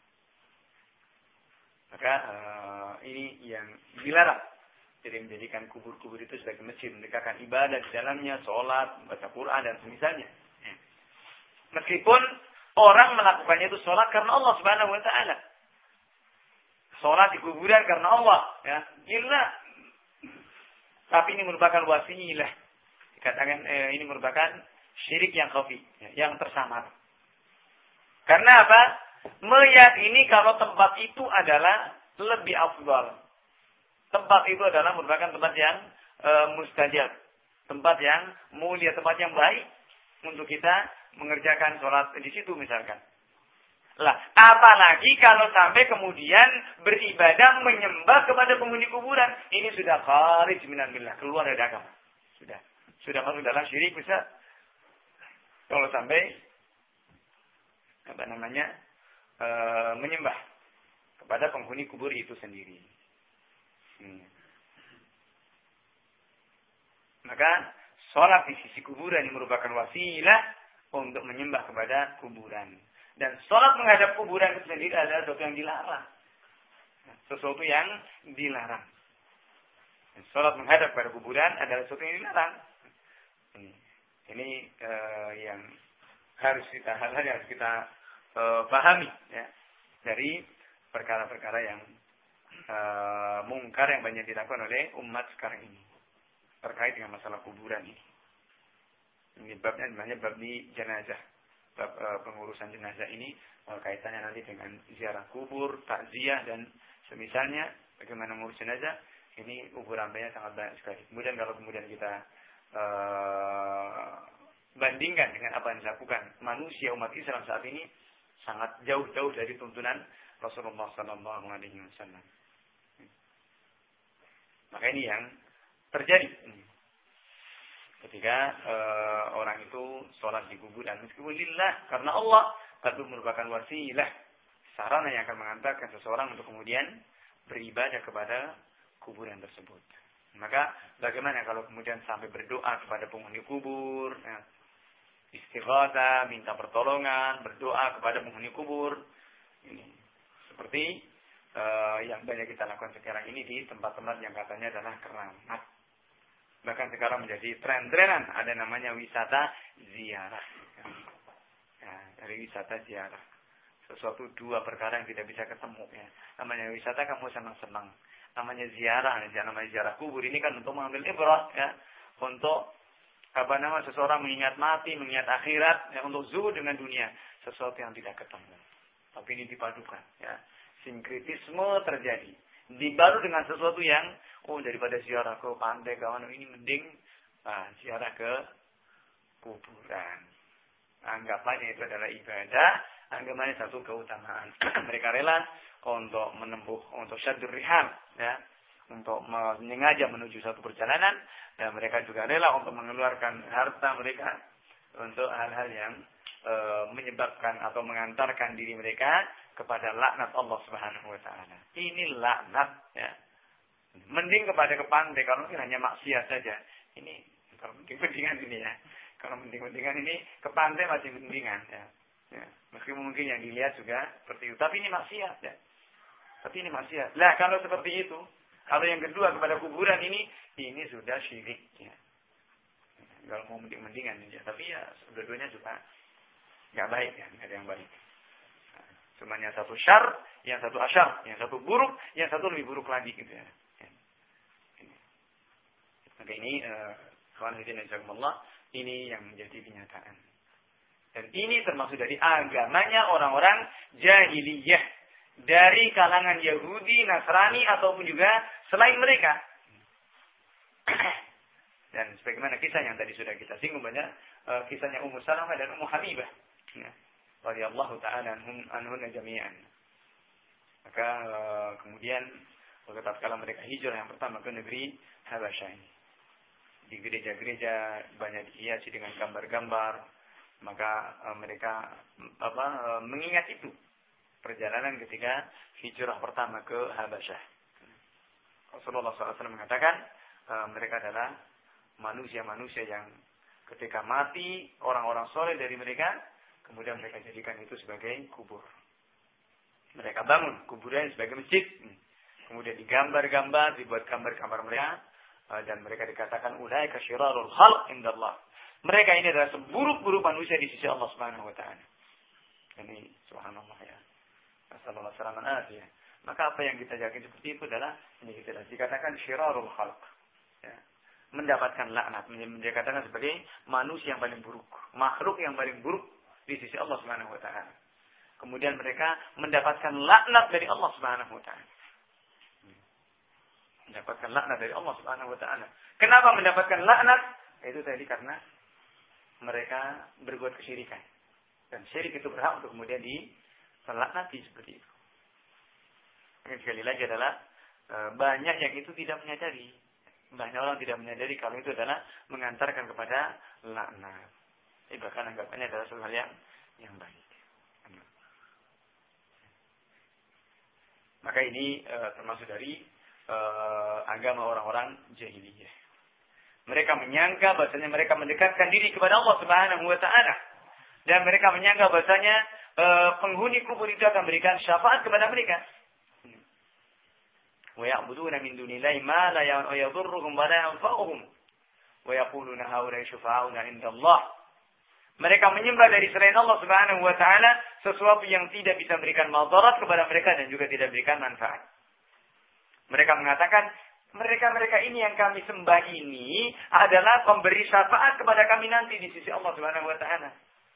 Maka uh, ini yang dilarang. Jadi menjadikan kubur-kubur itu sebagai masjid, mendekatkan ibadah di dalamnya, sholat, baca Quran dan semisalnya. Ya. Meskipun orang melakukannya itu sholat karena Allah Subhanahu Wa Taala, sholat di kuburan karena Allah, ya, gila. Tapi ini merupakan wasilah. Dikatakan eh, ini merupakan syirik yang khafi, ya, yang tersamar. Karena apa? Meyakini kalau tempat itu adalah lebih afdal. Tempat itu adalah merupakan tempat yang e, mustajab. Tempat yang mulia, tempat yang baik untuk kita mengerjakan sholat di situ misalkan. Lah, apalagi kalau sampai kemudian beribadah menyembah kepada penghuni kuburan. Ini sudah kharij minan billah, keluar dari agama. Sudah. Sudah masuk dalam syirik bisa. Kalau sampai apa namanya? E, menyembah kepada penghuni kubur itu sendiri. Hmm. Maka sholat di sisi kuburan ini merupakan wasilah untuk menyembah kepada kuburan. Dan sholat menghadap kuburan itu sendiri adalah sesuatu yang dilarang. Sesuatu yang dilarang. Dan sholat menghadap kepada kuburan adalah sesuatu yang dilarang. Ini, ini uh, yang harus kita hal-hal yang harus kita uh, pahami ya, dari perkara-perkara yang Uh, mungkar yang banyak dilakukan oleh umat sekarang ini terkait dengan masalah kuburan ini. Ini babnya namanya bab di jenazah, bab uh, pengurusan jenazah ini uh, kaitannya nanti dengan ziarah kubur, takziah dan semisalnya bagaimana mengurus jenazah. Ini ukurannya sangat banyak sekali. Kemudian kalau kemudian kita uh, bandingkan dengan apa yang dilakukan manusia umat Islam saat ini, sangat jauh-jauh dari tuntunan Rasulullah Sallallahu Alaihi Wasallam. Maka ini yang terjadi ketika e, orang itu sholat di kuburan meskipun lillah karena Allah, tapi merupakan wasilah, sarana yang akan mengantarkan seseorang untuk kemudian beribadah kepada kuburan tersebut. Maka bagaimana kalau kemudian sampai berdoa kepada penghuni kubur, ya, istighatsah, minta pertolongan, berdoa kepada penghuni kubur, ini seperti Uh, yang banyak kita lakukan sekarang ini di tempat-tempat yang katanya adalah keramat. Bahkan sekarang menjadi tren-trenan, ada namanya wisata ziarah. Ya, dari wisata ziarah. Sesuatu dua perkara yang tidak bisa ketemu. Ya. Namanya wisata kamu senang-senang. Namanya ziarah, namanya ziarah kubur ini kan untuk mengambil ibrah, ya, untuk apa nama seseorang mengingat mati, mengingat akhirat, ya, untuk zuhud dengan dunia. Sesuatu yang tidak ketemu. Tapi ini dipadukan, ya. Sinkritisme terjadi. Dibaru dengan sesuatu yang, oh daripada ziarah ke pantai, kawan ini mending ah, ziarah ke kuburan. Anggapannya itu adalah ibadah, anggapannya satu keutamaan. Mereka rela untuk menempuh, untuk syaddur rihal, ya, untuk menyengaja menuju satu perjalanan, dan mereka juga rela untuk mengeluarkan harta mereka untuk hal-hal yang e, menyebabkan atau mengantarkan diri mereka kepada laknat Allah Subhanahu Wa Taala. Ini laknat, ya. Mending kepada ke pantai kalau ini hanya maksiat saja. Ini kalau mending-mendingan ini ya. Kalau mending-mendingan ini ke pantai masih mendingan, ya. Ya. Meskipun mungkin yang dilihat juga seperti itu, tapi ini maksiat, ya. Tapi ini maksiat. Lah kalau seperti itu, kalau yang kedua kepada kuburan ini, ini sudah syirik, ya. Kalau mau mending-mendingan ya, tapi ya dua-duanya juga nggak baik, ya, nggak ada yang baik. Cuma yang satu syar, yang satu asyar, yang satu buruk, yang satu lebih buruk lagi gitu ya. Maka ini kawan hadirin jazakumullah, ini yang menjadi kenyataan. Dan ini termasuk dari agamanya orang-orang jahiliyah dari kalangan Yahudi, Nasrani ataupun juga selain mereka. Dan sebagaimana kisah yang tadi sudah kita singgung banyak, kisahnya Ummu Salamah dan Ummu Habibah. Ya. Radhiyallahu ta'ala anhum anhunna jami'an. Maka uh, kemudian tatkala mereka hijrah yang pertama ke negeri Habasyah ini. Di gereja-gereja banyak dihiasi dengan gambar-gambar. Maka uh, mereka apa uh, mengingat itu perjalanan ketika hijrah pertama ke Habasyah. Rasulullah shallallahu alaihi wasallam mengatakan uh, mereka adalah manusia-manusia yang ketika mati orang-orang soleh dari mereka, kemudian mereka jadikan itu sebagai kubur. Mereka bangun kuburan sebagai masjid. Kemudian digambar-gambar, dibuat gambar-gambar mereka, dan mereka dikatakan ulaika syirarul khalq indallah. Mereka ini adalah seburuk-buruk manusia di sisi Allah Subhanahu wa taala. Ini subhanallah ya. Sallallahu alaihi wasallam. Maka apa yang kita yakin seperti itu adalah ini kita dikatakan syirarul khalq. Ya. Mendapatkan laknat, dikatakan sebagai manusia yang paling buruk, makhluk yang paling buruk di sisi Allah Subhanahu wa taala. Kemudian mereka mendapatkan laknat dari Allah Subhanahu wa taala. Mendapatkan laknat dari Allah Subhanahu wa taala. Kenapa mendapatkan laknat? Itu tadi karena mereka berbuat kesyirikan. Dan syirik itu berhak untuk kemudian dilaknati seperti itu. Ini sekali lagi adalah e, banyak yang itu tidak menyadari. Banyak orang tidak menyadari kalau itu adalah mengantarkan kepada laknat. Eh, bahkan anggapannya adalah sesuatu hal yang yang baik. Maka ini e, termasuk dari Uh, agama orang-orang jahiliyah. Mereka menyangka bahasanya mereka mendekatkan diri kepada Allah Subhanahu wa taala, dan mereka menyangka bahasanya uh, penghuni kubur itu akan berikan syafaat kepada mereka. Wa ya'buduna min dunillahi ma la yadurruhum wa la yanfa'uhum wa yaquluna haula'i syufa'auna 'indallah. Mereka menyembah dari selain Allah Subhanahu wa taala sesuatu yang tidak bisa memberikan madarat kepada mereka dan juga tidak memberikan manfaat. Mereka mengatakan, mereka-mereka ini yang kami sembah ini adalah pemberi syafaat kepada kami nanti di sisi Allah Subhanahu wa taala.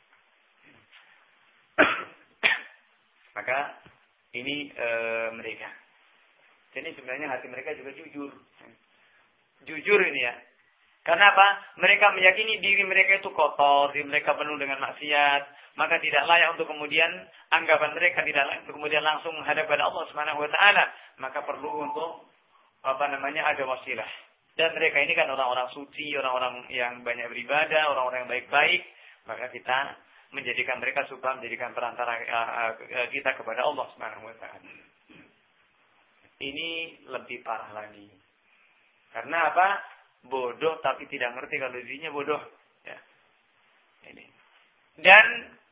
Maka ini e, mereka. Jadi sebenarnya hati mereka juga jujur. Jujur ini ya. Karena apa? Mereka meyakini diri mereka itu kotor, diri mereka penuh dengan maksiat, maka tidak layak untuk kemudian anggapan mereka tidak layak untuk kemudian langsung menghadap pada Allah Subhanahu wa taala. Maka perlu untuk apa namanya ada wasilah. Dan mereka ini kan orang-orang suci, orang-orang yang banyak beribadah, orang-orang yang baik-baik, maka kita menjadikan mereka supaya menjadikan perantara kita kepada Allah Subhanahu wa taala. Ini lebih parah lagi. Karena apa? Bodoh tapi tidak ngerti kalau dirinya bodoh. Ya. Ini. Dan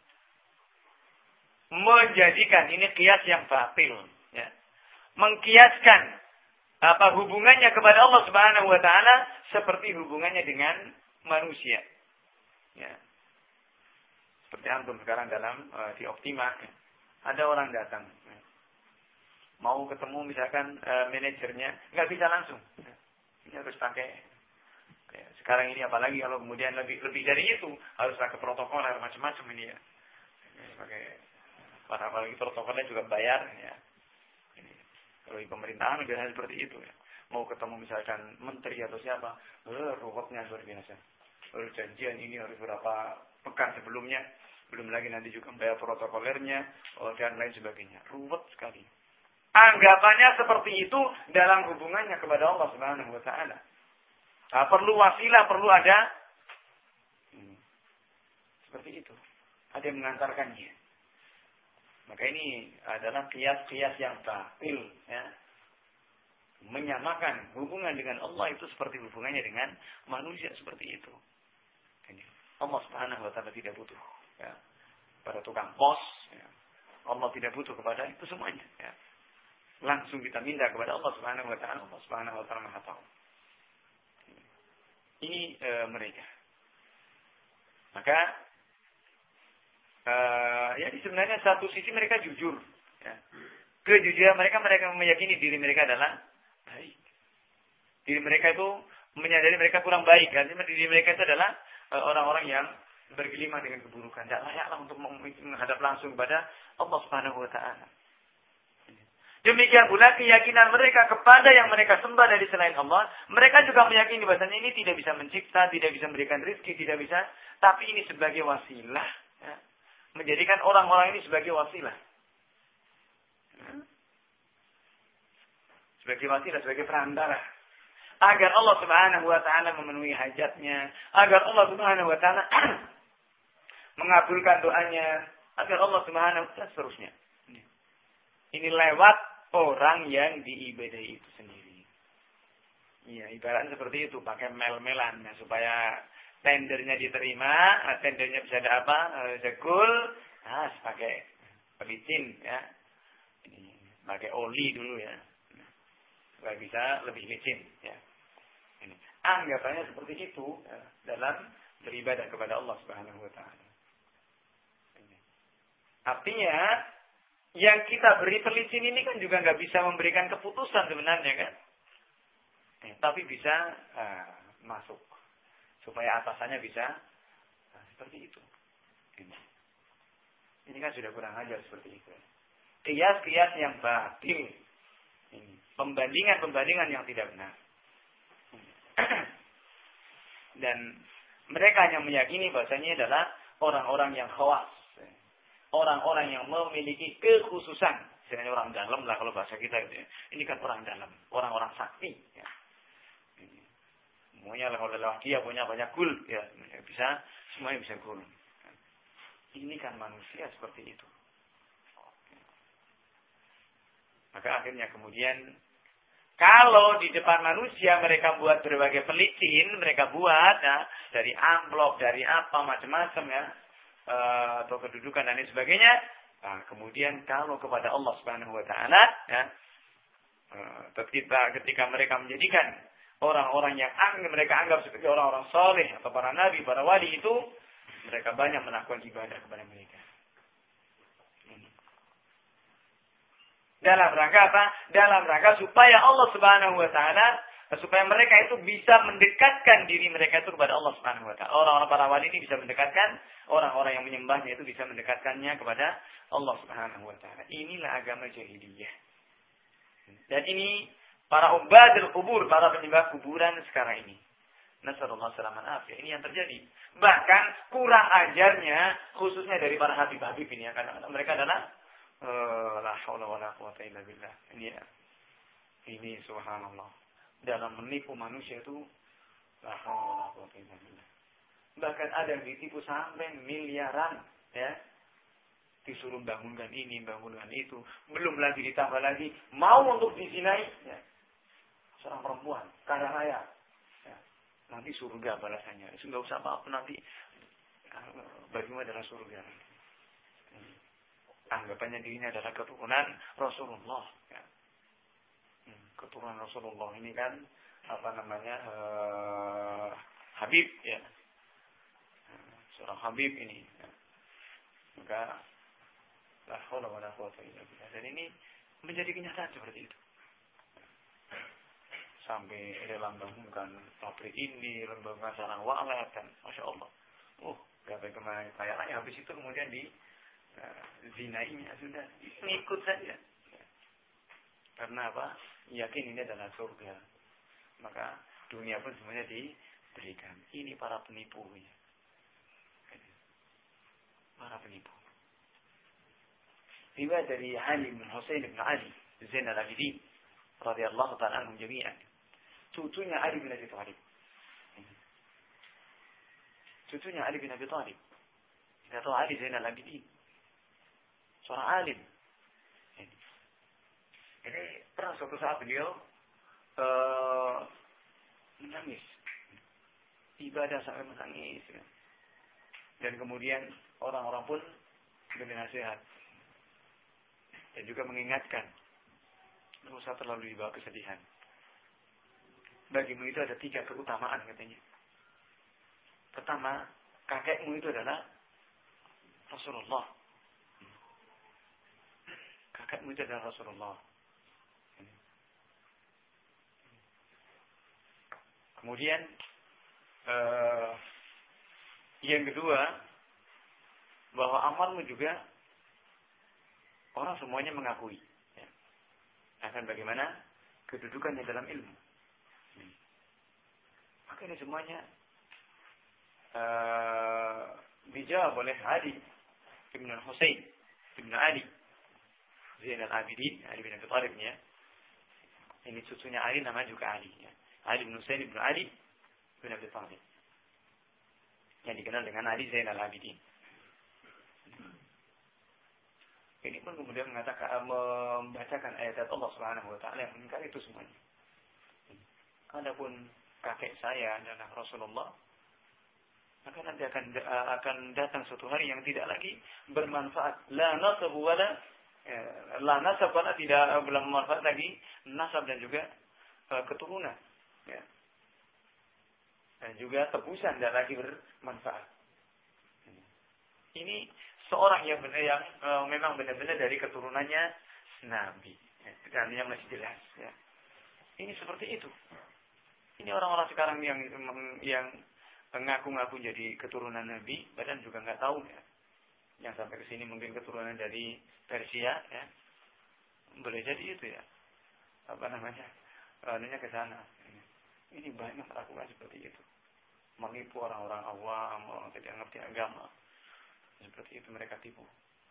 menjadikan ini kias yang batil. Ya. Mengkiaskan apa hubungannya kepada Allah Subhanahu wa taala seperti hubungannya dengan manusia. Ya. Seperti antum sekarang dalam uh, di Optima, ya. Ada orang datang, ya. Mau ketemu misalkan uh, manajernya, nggak bisa langsung. Ya. Ini harus pakai. Ya, sekarang ini apalagi kalau kemudian lebih lebih dari itu harus pakai protokoler macam-macam ini ya. Ini pakai para apalagi protokolnya juga bayar ya. Ini, kalau di pemerintahan biasanya seperti itu ya. Mau ketemu misalkan menteri atau siapa, eh, ruwetnya luar biasa. Harus janjian ini harus berapa pekan sebelumnya, belum lagi nanti juga bayar protokolernya oh, dan lain sebagainya. Ruwet sekali. Anggapannya seperti itu dalam hubungannya kepada Allah Subhanahu wa taala. Nah, perlu wasilah, perlu ada hmm, seperti itu. Ada yang mengantarkannya. Maka ini adalah kias-kias yang batil, ya. Menyamakan hubungan dengan Allah itu seperti hubungannya dengan manusia seperti itu. Ini. Allah Subhanahu wa taala tidak butuh, ya, pada tukang pos, ya. Allah tidak butuh kepada itu semuanya, ya. Langsung kita minta kepada Allah Subhanahu wa taala. Allah Subhanahu wa taala Maha tahu. Ini e, mereka. Maka e, ya sebenarnya satu sisi mereka jujur. Ya. Kejujuran mereka, mereka meyakini diri mereka adalah baik. Diri mereka itu menyadari mereka kurang baik. Artinya diri mereka itu adalah e, orang-orang yang bergelimang dengan keburukan. Tidak layaklah untuk menghadap langsung kepada Allah Subhanahu wa taala. Demikian pula keyakinan mereka kepada yang mereka sembah dari selain Allah. Mereka juga meyakini bahasanya ini tidak bisa mencipta, tidak bisa memberikan rezeki, tidak bisa. Tapi ini sebagai wasilah. Ya. Menjadikan orang-orang ini sebagai wasilah. Ya. Sebagai wasilah, sebagai perantara. Agar Allah Subhanahu wa ta'ala memenuhi hajatnya. Agar Allah Subhanahu wa ta'ala mengabulkan doanya. Agar Allah Subhanahu wa ta'ala seterusnya. Ini lewat orang yang diibadahi itu sendiri. Iya, ibaratnya seperti itu, pakai mel-melan ya, supaya tendernya diterima, tendernya bisa ada apa, bisa cool, nah, pakai pelicin ya, ini pakai oli dulu ya, supaya bisa lebih licin ya. Ini anggapannya seperti itu ya, dalam beribadah kepada Allah Subhanahu Wa Taala. Artinya yang kita beri pelicin ini kan juga nggak bisa memberikan keputusan sebenarnya kan. Eh, tapi bisa uh, masuk supaya atasannya bisa uh, seperti itu. Ini. Ini kan sudah kurang ajar seperti itu. Kias-kias yang batil. Ini. Pembandingan-pembandingan yang tidak benar. Dan mereka yang meyakini bahasanya adalah orang-orang yang khawas. Orang-orang yang memiliki kekhususan. Sebenarnya orang dalam lah kalau bahasa kita gitu ya. Ini kan orang dalam. Orang-orang sakti. Ya. Semuanya kalau lelaki ya punya banyak gul. Ya, bisa, semuanya bisa gul. Ini kan manusia seperti itu. Maka akhirnya kemudian kalau di depan manusia mereka buat berbagai pelicin, mereka buat ya, dari amplop, dari apa macam-macam ya, e, atau kedudukan dan lain sebagainya. Nah, kemudian kalau kepada Allah Subhanahu Wa Taala, ya, e, ketika ketika mereka menjadikan orang-orang yang mereka anggap sebagai orang-orang soleh atau para nabi, para wali itu, mereka banyak melakukan ibadah kepada mereka. Dalam rangka apa? Dalam rangka supaya Allah Subhanahu Wa Taala, supaya mereka itu bisa mendekatkan diri mereka itu kepada Allah Subhanahu Wa Taala. Orang-orang para wali ini bisa mendekatkan, orang-orang yang menyembahnya itu bisa mendekatkannya kepada Allah Subhanahu Wa Taala. Inilah agama jahiliyah. Dan ini para ubadul kubur, para penyembah kuburan sekarang ini. Nasallallahu salaman afiyah. Ini yang terjadi. Bahkan kurang ajarnya, khususnya dari para habib-habib ini. Ya. Karena mereka adalah uh, la haula wa la quwata illa billah. Ini ya. Ini subhanallah. Dalam menipu manusia itu la haula wa la quwata illa billah. Bahkan ada yang ditipu sampai miliaran. Ya. Disuruh bangunkan ini, bangunkan itu. Belum lagi ditambah lagi. Mau untuk dizinai. Ya. Seorang perempuan, kaya raya. Ya. Nanti surga balasannya. Enggak usah apa-apa nanti. Bagimu adalah surga. Anggapannya dirinya adalah keturunan Rasulullah. Ya. Keturunan Rasulullah ini kan apa namanya uh, Habib ya. Seorang Habib ini. Ya. Maka la haula wa la quwata illa billah. Dan ini menjadi kenyataan seperti itu. Sampai rela membangunkan pabrik ini, membangunkan sarang walet dan masya Allah, oh gapai kemana kayak raya. Habis itu kemudian di uh, zinainya sudah ngikut saja. Ya. Karena apa? Yakin ini adalah surga. Maka dunia pun semuanya diberikan. Ini para penipu. Ya. Para penipu. Riwayat dari Ali bin Husain bin Ali Zainal Abidin radhiyallahu ta'ala anhum jami'an. Cucunya Ali bin Abi Thalib. Cucunya Ali bin Abi Thalib. Kita tahu Ali Zainal Abidin. Seorang alim. Ini pernah suatu saat beliau uh, menangis. Ibadah sampai menangis. Dan kemudian orang-orang pun memberi nasihat. Dan juga mengingatkan. Tidak usah terlalu dibawa kesedihan. Bagimu itu ada tiga keutamaan katanya. Pertama, kakekmu itu adalah Rasulullah. Kakekmu itu adalah Rasulullah. Kemudian uh, yang kedua, bahwa amalmu juga orang semuanya mengakui. Ya. Akan bagaimana kedudukannya dalam ilmu. Maka ini semuanya uh, dijawab oleh Ali bin Husain bin Ali Zainal Abidin, Ali bin Abi Thalib ya. Ini cucunya Ali namanya juga Ali ya. Ali bin Husain bin Ali bin Abi Thalib. Yang dikenal dengan Ali Zainal Abidin. Ini pun kemudian mengatakan membacakan ayat Allah Subhanahu wa taala yang mengingkari itu semuanya. adapun kakek saya adalah Rasulullah, maka nanti akan akan datang suatu hari yang tidak lagi bermanfaat. La nasab wala la nasab wala tidak belum bermanfaat lagi nasab dan juga uh, keturunan. Ya. Dan juga tebusan tidak lagi bermanfaat. Ini seorang yang benar yang uh, memang benar-benar dari keturunannya Nabi. Ya, dan yang masih jelas. Ya. Ini seperti itu. Ini orang-orang sekarang yang yang mengaku-ngaku jadi keturunan Nabi, badan juga nggak tahu ya. Yang sampai ke sini mungkin keturunan dari Persia, ya. Boleh jadi itu ya. Apa namanya? Anunya ke sana. Ini banyak melakukan seperti itu. Menipu orang-orang awam, orang tidak ngerti agama. Seperti itu mereka tipu.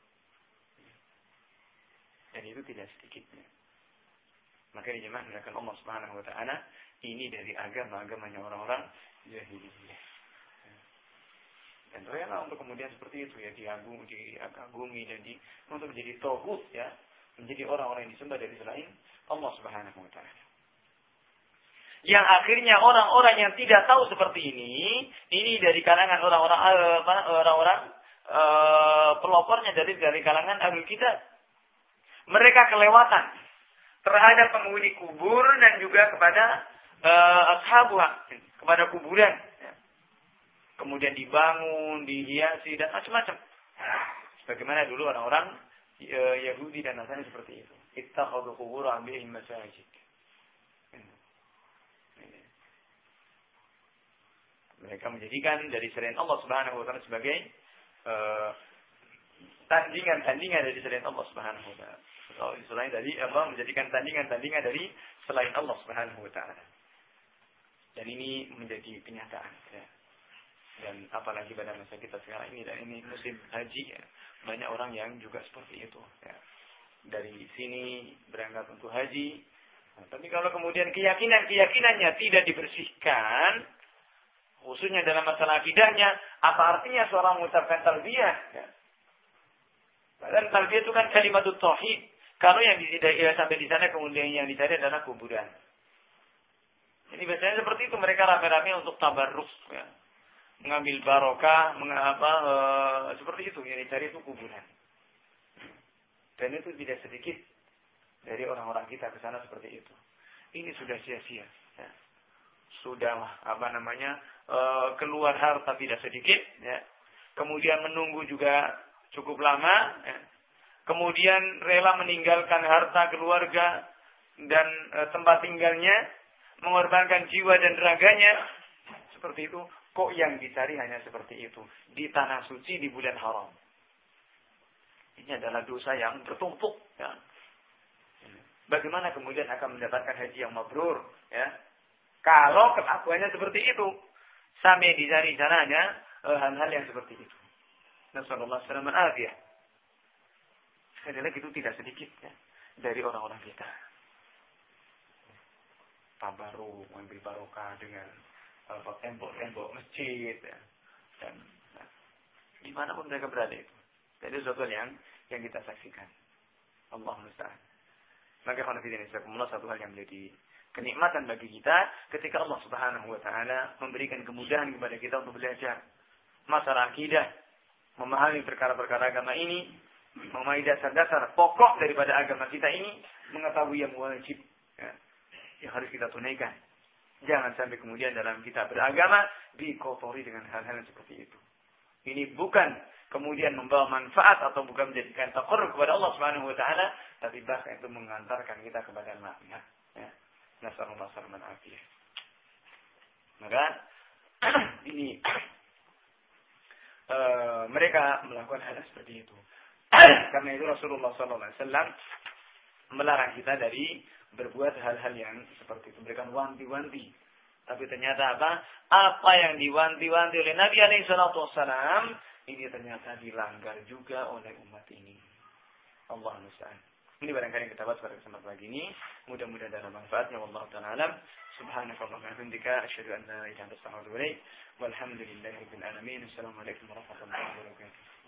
Dan itu tidak sedikitnya. Maka jemaah mengatakan Allah Subhanahu wa taala, ini dari agama-agamanya orang-orang jahiliyah. Dan rela untuk kemudian seperti itu ya, diagung, diagumi dan di untuk menjadi tauhid ya, menjadi orang-orang yang disembah dari selain Allah Subhanahu wa taala. Yang akhirnya orang-orang yang tidak tahu seperti ini, ini dari kalangan orang-orang apa orang-orang uh, pelopornya dari dari kalangan Ahlul Kitab. Mereka kelewatan terhadap penghuni kubur dan juga kepada uh, ashabuha, kepada kuburan. Ya. Kemudian dibangun, dihiasi dan macam-macam. Sebagaimana dulu orang-orang uh, Yahudi dan Nasrani seperti itu. Ittakhadhu qubur anbiya'ihim masajid. Mereka menjadikan dari selain Allah Subhanahu wa taala sebagai uh, tandingan-tandingan dari selain Allah Subhanahu wa taala. Atau selain dari apa menjadikan tandingan-tandingan dari selain Allah Subhanahu wa taala. Dan ini menjadi kenyataan ya. Dan apalagi pada masa kita sekarang ini dan ini musim haji ya. Banyak orang yang juga seperti itu ya. Dari sini berangkat untuk haji. Nah, tapi kalau kemudian keyakinan-keyakinannya tidak dibersihkan, khususnya dalam masalah akidahnya, apa artinya seorang mengucapkan talbiyah? Ya. Padahal talbiyah itu kan kalimatut tauhid. Kalau yang ya, sampai di sana kemudian yang dicari adalah kuburan. Ini biasanya seperti itu, mereka rame-rame untuk tabarruk, ya. Mengambil barokah, mengapa e, seperti itu yang dicari itu kuburan. Dan itu tidak sedikit dari orang-orang kita ke sana seperti itu. Ini sudah sia-sia. Ya. Sudah apa namanya e, keluar harta tidak sedikit, ya. Kemudian menunggu juga cukup lama, ya. Kemudian rela meninggalkan harta keluarga dan e, tempat tinggalnya, mengorbankan jiwa dan raganya, seperti itu. Kok yang dicari hanya seperti itu di tanah suci di bulan haram? Ini adalah dosa yang bertumpuk, ya. Bagaimana kemudian akan mendapatkan haji yang mabrur, ya? Kalau kelakuannya seperti itu, sampai dicari caranya hal-hal yang seperti itu. Nasallallahu alaihi wasallam. Sekali lagi itu tidak sedikit ya, dari orang-orang kita. Tabaruk, mengambil barokah dengan uh, tembok-tembok masjid ya. Dan nah, dimanapun mereka berada itu. Jadi sesuatu yang yang kita saksikan. Allah musta'an. Maka kalau tidak bisa satu hal yang menjadi kenikmatan bagi kita ketika Allah Subhanahu wa taala memberikan kemudahan kepada kita untuk belajar masalah akidah, memahami perkara-perkara agama ini, memahami dasar-dasar pokok daripada agama kita ini, mengetahui yang wajib ya, yang harus kita tunaikan. Jangan sampai kemudian dalam kita beragama dikotori dengan hal-hal seperti itu. Ini bukan kemudian membawa manfaat atau bukan menjadikan taqarrub kepada Allah Subhanahu wa taala, tapi bahkan itu mengantarkan kita kepada maksiat ya. Nasallallahu alaihi wasallam. Maka ini uh, mereka melakukan hal seperti itu. Karena itu Rasulullah sallallahu alaihi wasallam melarang kita dari berbuat hal-hal yang seperti itu, memberikan wanti-wanti. Tapi ternyata apa? Apa yang diwanti-wanti oleh Nabi alaihi salatu wasallam ini ternyata dilanggar juga oleh umat ini. Allah musta'an. Ini barangkali yang kita bahas pada kesempatan pagi ini. Mudah-mudahan ada manfaatnya. Wallahu ta'ala alam. Subhanakallahumma wa bihamdika asyhadu an la ilaha illa anta astaghfiruka wa atubu ilaik. Walhamdulillahirabbil alamin. Assalamualaikum warahmatullahi wabarakatuh.